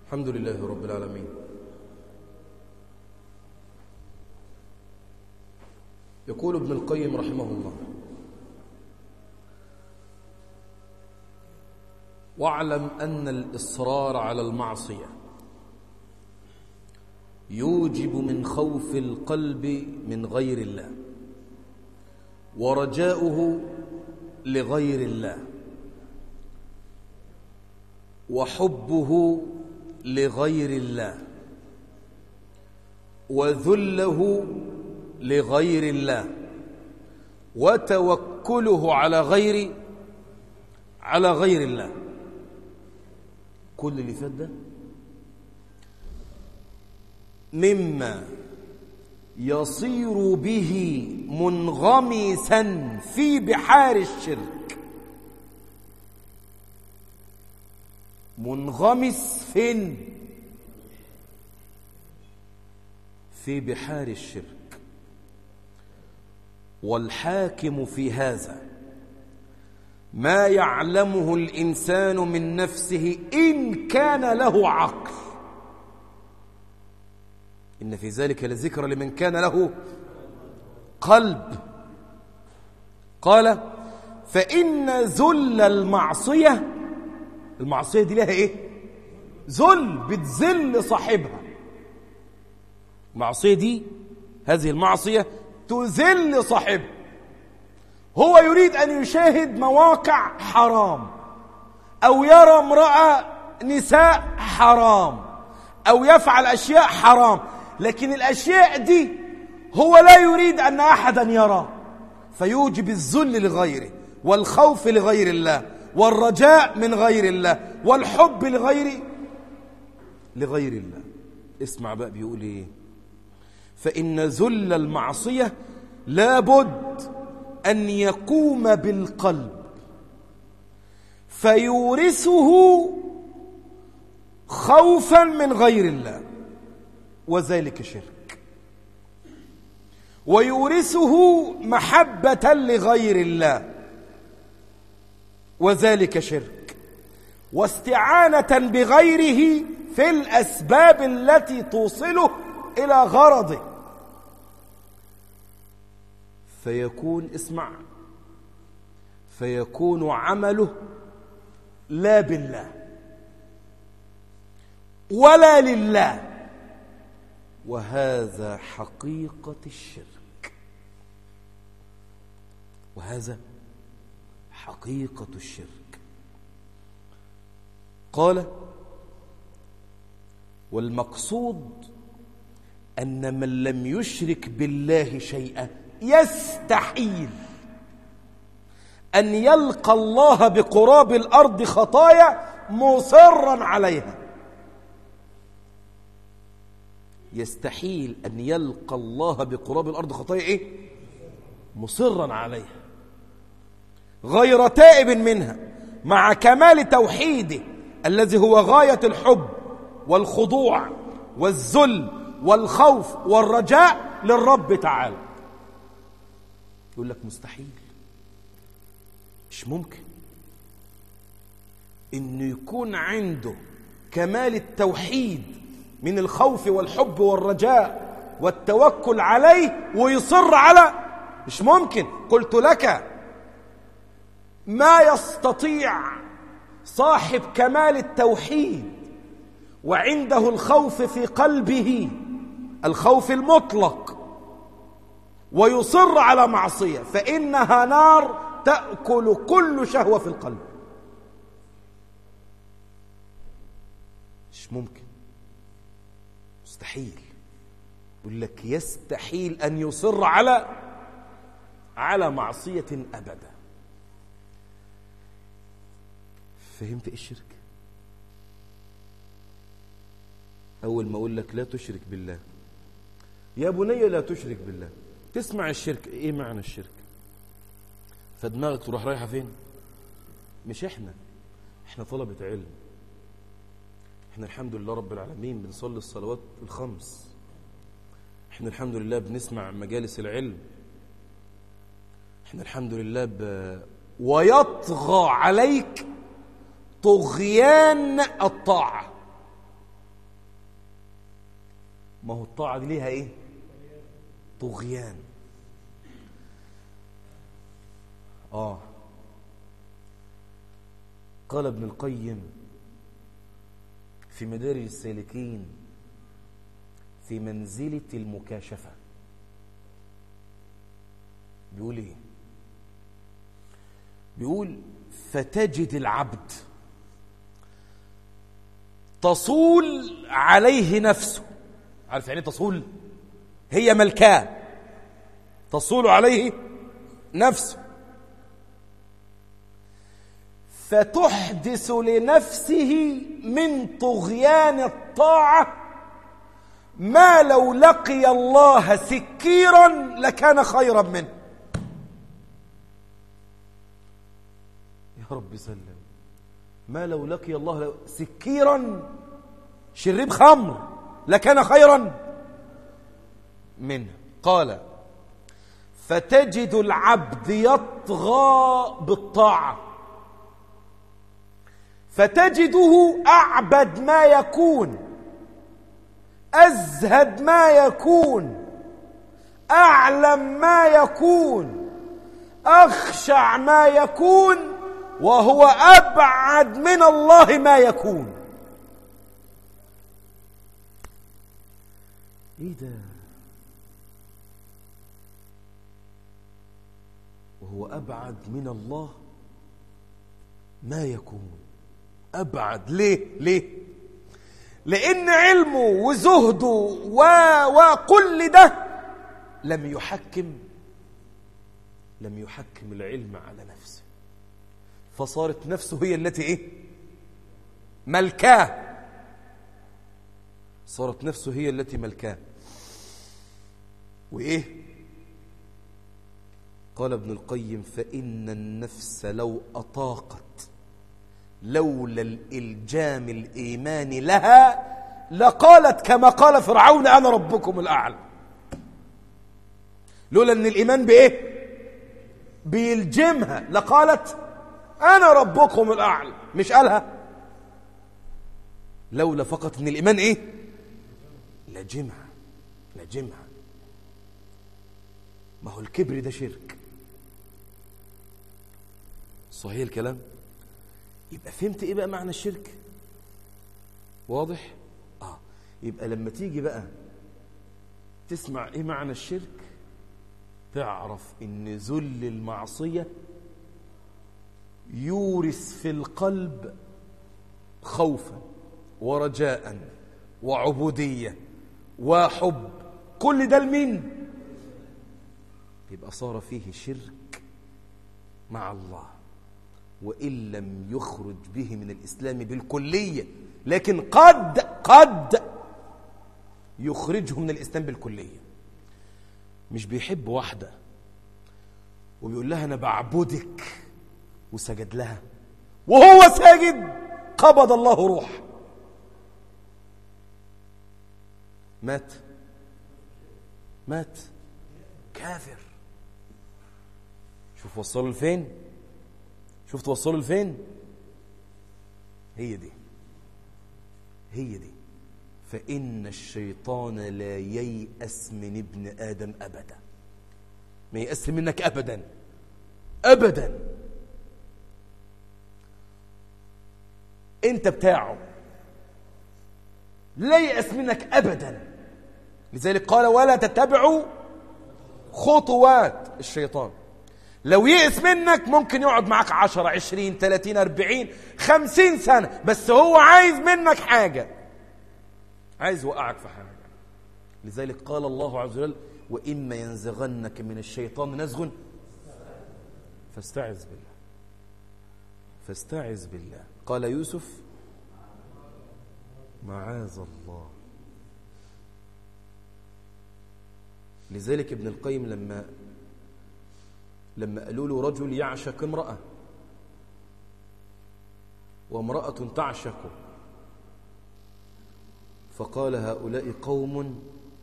الحمد لله رب العالمين. يقول ابن القيم رحمه الله: واعلم أن الإصرار على المعصية يوجب من خوف القلب من غير الله ورجاؤه لغير الله وحبه لغير الله وذله لغير الله وتوكله على غير الله. كل اللي فات ده مما يصير به منغمسا في بحار الشرك. منغمس فين؟ في بحار الشرك. والحاكم في هذا ما يعلمه الإنسان من نفسه إن كان له عقل. إن في ذلك لذكر لمن كان له قلب. قال: فإن ذل المعصية دي لها إيه؟ ذل، بتذل صاحبها. المعصية دي، هذه المعصية تذل صاحبها. هو يريد أن يشاهد مواقع حرام، أو يرى امرأة نساء حرام، أو يفعل أشياء حرام، لكن الأشياء دي هو لا يريد أن أحدا يرى، فيوجب الذل لغيره والخوف لغير الله والرجاء من غير الله والحب لغير الله. اسمع بقى بيقول ايه: فإن ذل المعصية لابد أن يقوم بالقلب فيورثه خوفا من غير الله وذلك شرك، ويورثه محبة لغير الله وذلك شرك، واستعانة بغيره في الأسباب التي توصله إلى غرضه، فيكون عمله لا بالله ولا لله، وهذا حقيقة الشرك. قال: والمقصود أن من لم يشرك بالله شيئا يستحيل أن يلقى الله بقراب الأرض خطايا مصرا عليها. يستحيل أن يلقى الله بقراب الأرض خطايا إيه؟ مصرا عليها غير تائب منها، مع كمال توحيده الذي هو غاية الحب والخضوع والذل والخوف والرجاء للرب تعالى. يقول لك مستحيل، مش ممكن إنه يكون عنده كمال التوحيد من الخوف والحب والرجاء والتوكل عليه ويصر على، مش ممكن. قلت لك ما يستطيع صاحب كمال التوحيد وعنده الخوف في قلبه، الخوف المطلق، ويصر على معصية، فإنها نار تأكل كل شهوة في القلب. مش ممكن، مستحيل. يقول لك يستحيل أن يصر على معصية أبدا. فهمت إيه الشرك؟ أول ما أقول لك لا تشرك بالله، يا بني لا تشرك بالله، تسمع الشرك، إيه معنى الشرك؟ فدماغك تروح رايحة فين؟ مش إحنا طلبة علم، إحنا الحمد لله رب العالمين بنصلي الصلوات الخمس، إحنا الحمد لله بنسمع مجالس العلم، إحنا الحمد لله ويطغى عليك طغيان الطاعة. ما هو الطاعة دي ليها ايه؟ طغيان. قال ابن القيم في مدارج السالكين في منزلة المكاشفة، بيقول ايه؟ بيقول فتجد العبد تصول عليه نفسه. عارف يعني تصول؟ هي ملكاه، تصول عليه نفسه، فتحدث لنفسه من طغيان الطاعة ما لو لقي الله سكيرا لكان خيرا منه. يا رب سلم. ما لو لقي الله سكيرا، شريب خمر، لكان خيرا منه. قال فتجد العبد يطغى بالطاعة، فتجده أعبد ما يكون، أزهد ما يكون، أعلم ما يكون، أخشع ما يكون، وهو أبعد من الله ما يكون. إيه ده؟ وهو أبعد من الله ما يكون. أبعد ليه؟ لأن علمه وزهده وكل ده لم يحكم العلم على نفسه، فصارت نفسه هي التي ايه؟ ملكاه. صارت نفسه هي التي ملكاه. وإيه؟ قال ابن القيم فإن النفس لو أطاقت لولا الإلجام الإيماني لها لقالت كما قال فرعون أنا ربكم الأعلى. لولا أن الإيمان بإيه؟ بيلجمها لقالت أنا ربكم الأعلى، مش قالها. لولا فقط أن الإيمان إيه؟ لجمها. ما هو الكبر ده شرك. صحيح الكلام؟ يبقى فهمت إيه بقى معنى الشرك؟ واضح؟ يبقى لما تيجي بقى تسمع إيه معنى الشرك تعرف إن ذل المعصية يورث في القلب خوفا ورجاء وعبودية وحب. كل ده لمين؟ يبقى صار فيه شرك مع الله، وإن لم يخرج به من الإسلام بالكلية، لكن قد يخرجه من الإسلام بالكلية. مش بيحب واحدة وبيقول لها أنا بعبدك وسجد لها، وهو ساجد قبض الله روح، مات كافر. شوف وصلوا لفين؟ شفت وصلوا لفين؟ هي دي. فإن الشيطان لا ييأس من ابن آدم أبدا، ما ييأس منك أبدا. أنت بتاعه، لا ييأس منك أبدا. لذلك قال ولا تتبعوا خطوات الشيطان. لو يئس منك ممكن يقعد معك 10 20 30 40 50 سنة، بس هو عايز منك حاجة، عايز يوقعك في حاجة. لذلك قال الله عز وجل وإما ينزغنك من الشيطان نزغ فاستعذ بالله. قال يوسف معاذ الله. لذلك ابن القيم لما قالوا له رجل يعشق امرأة وامرأة تعشق، فقال هؤلاء قوم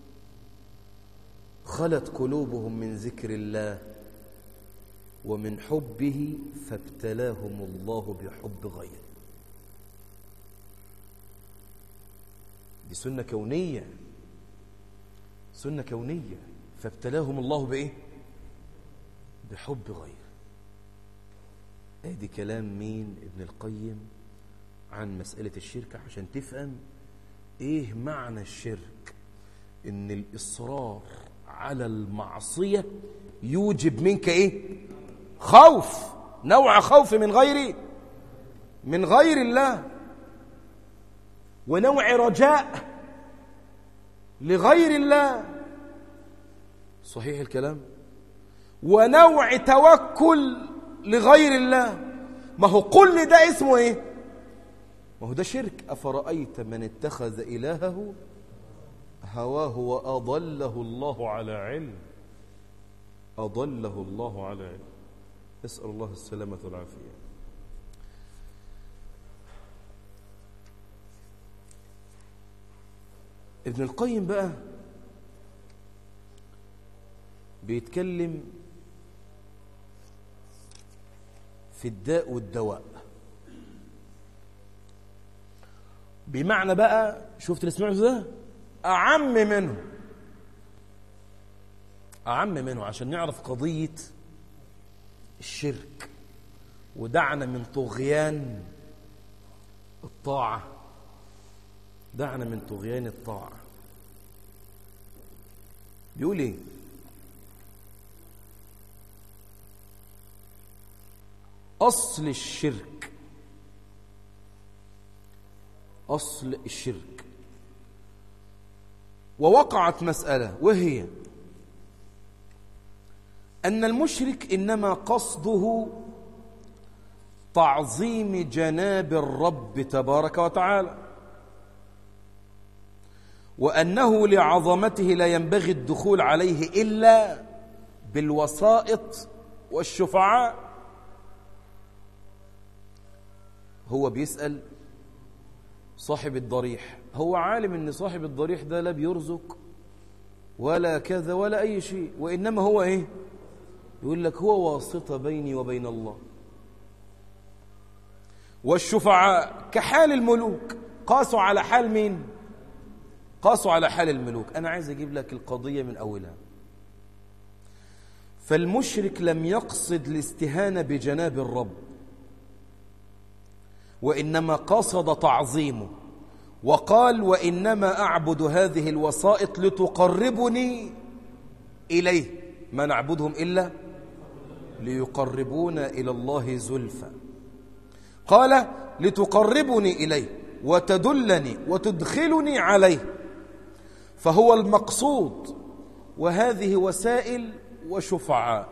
خلت قلوبهم من ذكر الله ومن حبه فابتلاهم الله بحب غيره. دي سنة كونية، سنة كونية. فابتلاهم الله بإيه؟ بحب غيره. ادي كلام مين؟ ابن القيم عن مسألة الشرك، عشان تفهم ايه معنى الشرك. ان الإصرار على المعصية يوجب منك ايه؟ خوف، نوع خوف من غير الله، ونوع رجاء لغير الله. صحيح الكلام؟ ونوع توكل لغير الله. ما هو كل ده اسمه ايه؟ ما هو ده شرك. أفرأيت من اتخذ إلهه هواه وأضله الله على علم. أضله الله على علم. نسأل الله السلامة والعافية. ابن القيم بقى بيتكلم في الداء والدواء، بمعنى بقى شفت اللي سمعته ده أعم منه عشان نعرف قضية الشرك. ودعنا من طغيان الطاعة، دعنا من طغيان الطاعة. بيقول ايه؟ أصل الشرك ووقعت مسألة، وهي أن المشرك إنما قصده تعظيم جناب الرب تبارك وتعالى، وأنه لعظمته لا ينبغي الدخول عليه إلا بالوسائط والشفعاء. هو بيسأل صاحب الضريح، هو عالم ان صاحب الضريح ده لا بيرزق ولا كذا ولا اي شيء، وانما هو ايه؟ يقول لك هو واسطة بيني وبين الله. والشفعاء كحال الملوك، قاسوا على حال مين؟ قاسوا على حال الملوك. انا عايز اجيب لك القضية من اولها. فالمشرك لم يقصد الاستهانة بجناب الرب، وإنما قصد تعظيمه، وقال وإنما أعبد هذه الوسائط لتقربني إليه، ما نعبدهم إلا ليقربونا إلى الله زلفى. قال لتقربني إليه وتدلني وتدخلني عليه، فهو المقصود، وهذه وسائل وشفعاء.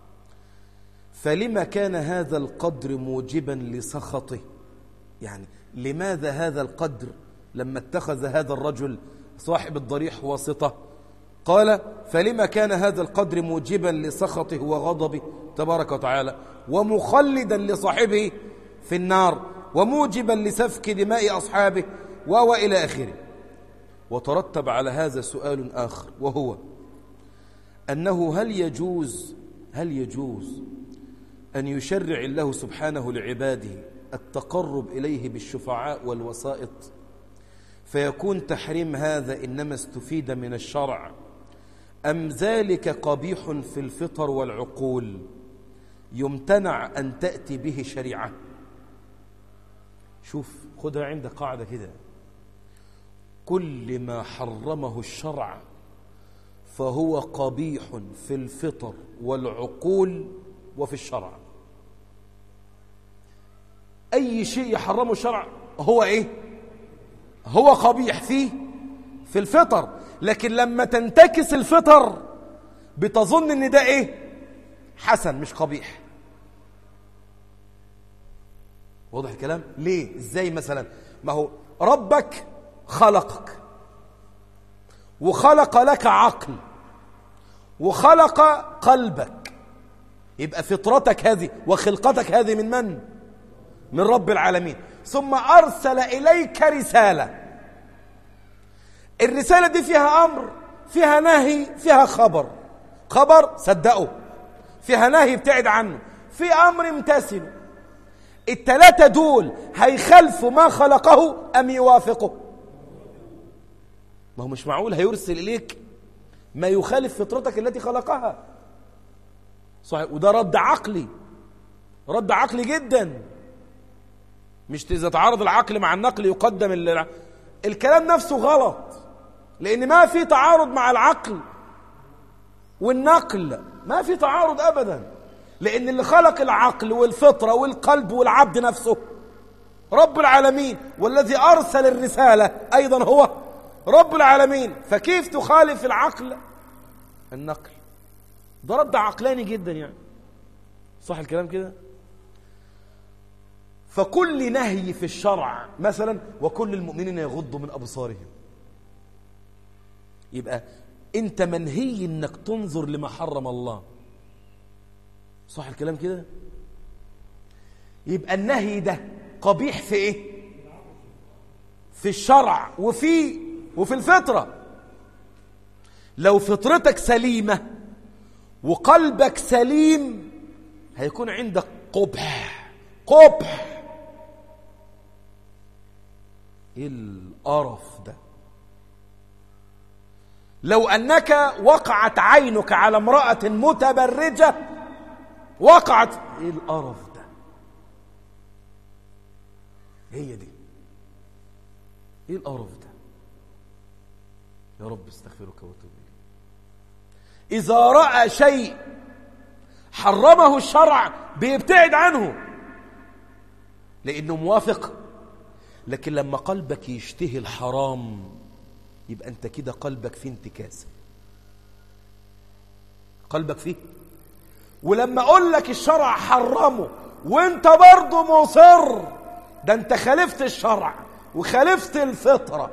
فلما كان هذا القدر موجبا لسخطه؟ يعني لماذا هذا القدر لما اتخذ هذا الرجل صاحب الضريح واسطة؟ قال فلما كان هذا القدر موجبا لسخطه وغضبه تبارك وتعالى، ومخلدا لصاحبه في النار، وموجبا لسفك دماء أصحابه وإلى آخره. وترتب على هذا سؤال آخر، وهو أنه هل يجوز أن يشرع الله سبحانه لعباده التقرب إليه بالشفعاء والوسائط، فيكون تحريم هذا إنما استفيد من الشرع، أم ذلك قبيح في الفطر والعقول يمتنع أن تأتي به شريعة؟ شوف، خدها عند قاعدة كده: كل ما حرمه الشرع فهو قبيح في الفطر والعقول وفي الشرع. أي شيء يحرمه الشرع هو إيه؟ هو قبيح في الفطر. لكن لما تنتكس الفطر بتظن ان ده ايه؟ حسن مش قبيح. واضح الكلام؟ ليه؟ ازاي مثلا؟ ما هو ربك خلقك وخلق لك عقل وخلق قلبك، يبقى فطرتك هذه وخلقتك هذه من من؟ من رب العالمين. ثم أرسل إليك رسالة. الرسالة دي فيها أمر، فيها نهي، فيها خبر صدقه، فيها نهي ابتعد عنه، في أمر امتثله. الثلاثة دول هيخلفوا ما خلقه أم يوافقه؟ ما هو مش معقول هيرسل إليك ما يخالف فطرتك التي خلقها. صحيح. وده رد عقلي، رد عقلي جدا. مش إذا تعارض العقل مع النقل يقدم الكلام نفسه غلط، لأن ما في تعارض مع العقل والنقل، ما في تعارض أبدا، لأن اللي خلق العقل والفطرة والقلب والعبد نفسه رب العالمين، والذي أرسل الرسالة أيضا هو رب العالمين. فكيف تخالف العقل النقل؟ ده رد عقلاني جدا يعني. صح الكلام كده؟ فكل نهي في الشرع مثلا وكل المؤمنين يغضوا من أبصارهم، يبقى أنت منهي أنك تنظر لما حرم الله. صح الكلام كده؟ يبقى النهي ده قبيح في إيه؟ في الشرع وفي الفطرة. لو فطرتك سليمة وقلبك سليم هيكون عندك قبح. ايه القرف ده؟ لو انك وقعت عينك على امرأة متبرجة وقعت، ايه القرف ده؟ هي دي، ايه القرف ده؟ يا رب استغفرك واتوب اليك. اذا رأى شيء حرمه الشرع بيبتعد عنه لانه موافق، لكن لما قلبك يشتهي الحرام يبقى انت كده قلبك فيه انتكاسة، قلبك فيه. ولما اقول لك الشرع حرمه وانت برضه مصر، ده انت خالفت الشرع وخالفت الفطرة.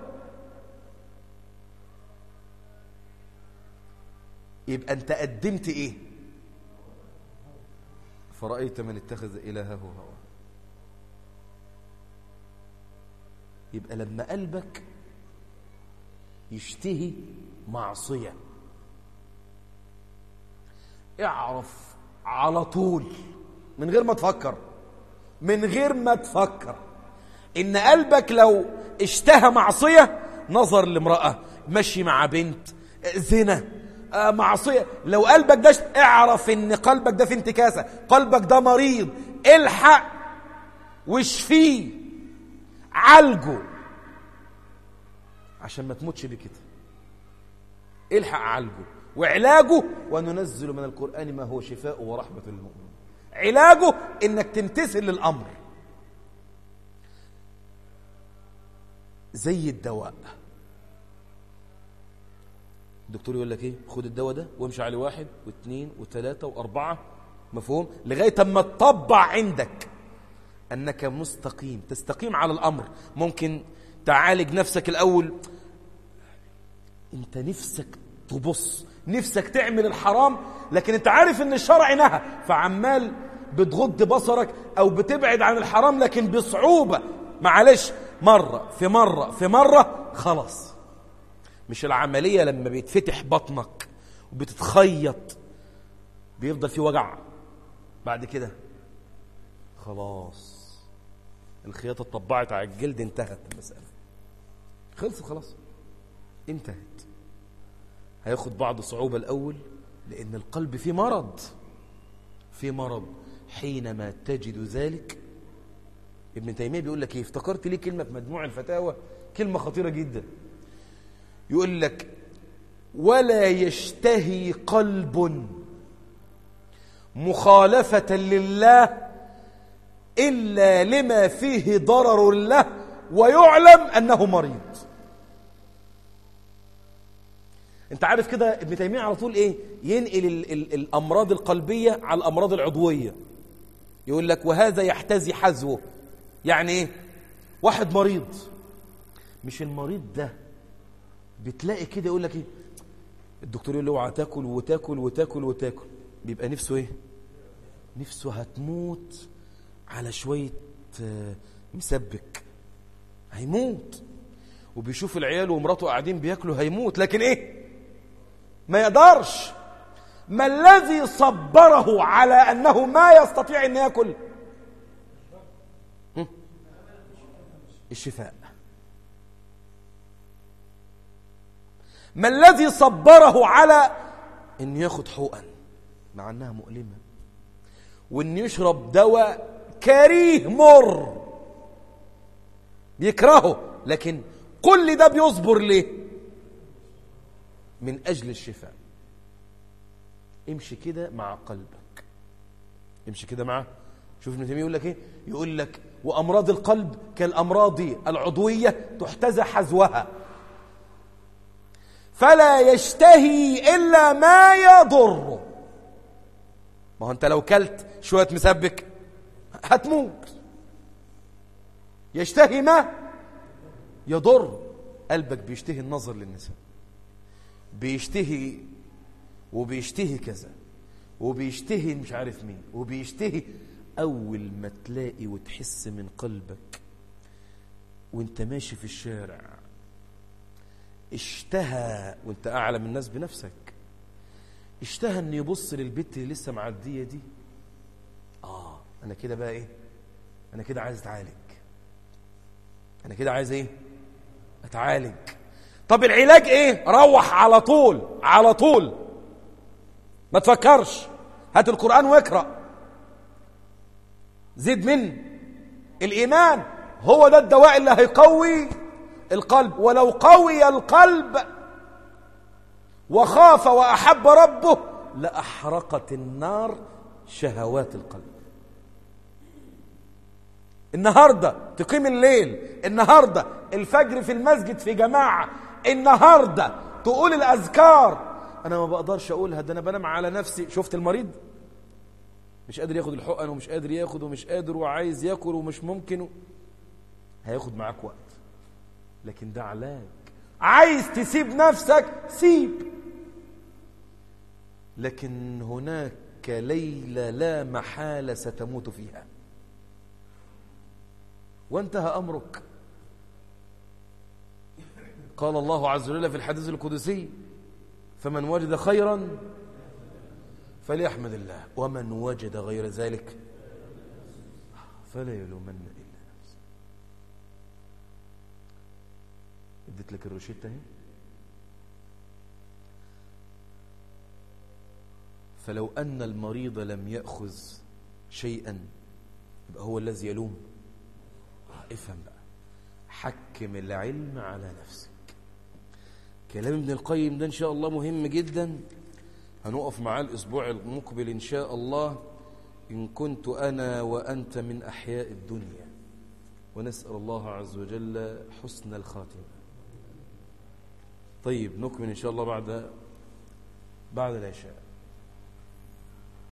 يبقى انت قدمت ايه؟ فرأيت من اتخذ إلهه هواه. يبقى لما قلبك يشتهي معصية اعرف على طول من غير ما تفكر ان قلبك لو اشتهى معصية، نظر لامرأة، مشي مع بنت، زنا، معصية، لو قلبك ده اعرف ان قلبك ده في انتكاسة، قلبك ده مريض، الحق واشفيه، عالجه عشان ما تموتش بكده. الحق عالجه، وعلاجه وننزل من القرآن ما هو شفاء ورحمة للمؤمنين. علاجه انك تمتثل للأمر زي الدواء. الدكتور يقول لك ايه؟ خد الدواء ده وامشي عليه 1 و2 و3 و4، مفهوم؟ لغاية اما تطبع عندك انك مستقيم، تستقيم على الامر. ممكن تعالج نفسك الاول، انت نفسك تبص، نفسك تعمل الحرام، لكن انت عارف ان الشرع نهى، فعمال بتغض بصرك او بتبعد عن الحرام لكن بصعوبة. معلش، مرة في مرة في مرة، خلاص. مش العملية لما بيتفتح بطنك وبتتخيط بيفضل في وجع، بعد كده خلاص الخياطة اتطبعت على الجلد، انتهت المسألة، خلصت خلاص، انتهت. هياخد بعض صعوبة الأول لأن القلب فيه مرض. حينما تجد ذلك، ابن تيمية بيقول لك ايه؟ افتكرت ليه كلمة في مجموع الفتاوى، كلمة خطيرة جدا. يقول لك: ولا يشتهي قلب مخالفة لله إلا لما فيه ضرر له ويعلم أنه مريض. انت عارف كده ابن تيمية على طول ايه؟ ينقل الأمراض القلبية على الأمراض العضوية. يقول لك: وهذا يحتزي حذوه. يعني ايه؟ واحد مريض، مش المريض ده بتلاقي كده يقول لك ايه؟ الدكتور يقول له: اوعى تاكل وتاكل وتاكل وتاكل، بيبقى نفسه ايه؟ نفسه هتموت على شوية مسبك، هيموت. وبيشوف العيال ومراته قاعدين بياكلوا، هيموت، لكن ايه؟ ما يقدرش. ما الذي صبره على أنه ما يستطيع أن يأكل؟ الشفاء. ما الذي صبره على أن ياخد حقن مع أنها مؤلمة، وأن يشرب دواء كريه مر بيكرهه، لكن كل ده بيصبر ليه؟ من أجل الشفاء. امشي كده مع قلبك، امشي كده معه. شوف ابن تيمية يقول لك ايه؟ يقول لك وأمراض القلب كالأمراض العضوية تحتذى حذوها، فلا يشتهي إلا ما يضره. ما هو أنت لو كلت شوية مسبك هتموت. يشتهي ما يضر. قلبك بيشتهي النظر للنساء، بيشتهي وبيشتهي كذا، وبيشتهي مش عارف مين، وبيشتهي. أول ما تلاقي وتحس من قلبك وانت ماشي في الشارع اشتهى، وانت أعلم الناس بنفسك، اشتهى ان يبص للبت اللي لسه معدية دي، أنا كده بقى إيه؟ أنا كده عايز أتعالج، أنا كده عايز إيه؟ أتعالج. طب العلاج إيه؟ روح على طول على طول، ما تفكرش، هات القرآن واقرأ، زيد من الإيمان. هو ده الدواء اللي هيقوي القلب. ولو قوي القلب وخاف وأحب ربه لأحرقت النار شهوات القلب. النهاردة تقيم الليل، النهاردة الفجر في المسجد في جماعة، النهاردة تقول الأذكار. أنا ما بقدرش أقولها، ده أنا بنام على نفسي. شفت المريض مش قادر ياخد الحقن، ومش قادر ياخد، ومش قادر، وعايز ياكل، ومش ممكن، هياخد معاك وقت، لكن ده علاج. عايز تسيب نفسك سيب، لكن هناك ليلة لا محالة ستموت فيها وانتهى أمرك. قال الله عز وجل في الحديث القدسي: فمن وجد خيرا فليحمد الله، ومن وجد غير ذلك فلا يلومن إلا نفسه. اديت لك الروشتة اهي. فلو أن المريض لم يأخذ شيئا يبقى هو الذي يلوم. افهم بقى، حكم العلم على نفسك. كلام ابن القيم ده إن شاء الله مهم جدا، هنقف معاه الأسبوع المقبل إن شاء الله، إن كنت أنا وأنت من أحياء الدنيا، ونسأل الله عز وجل حسن الخاتمة. طيب نكمل إن شاء الله بعد العشاء.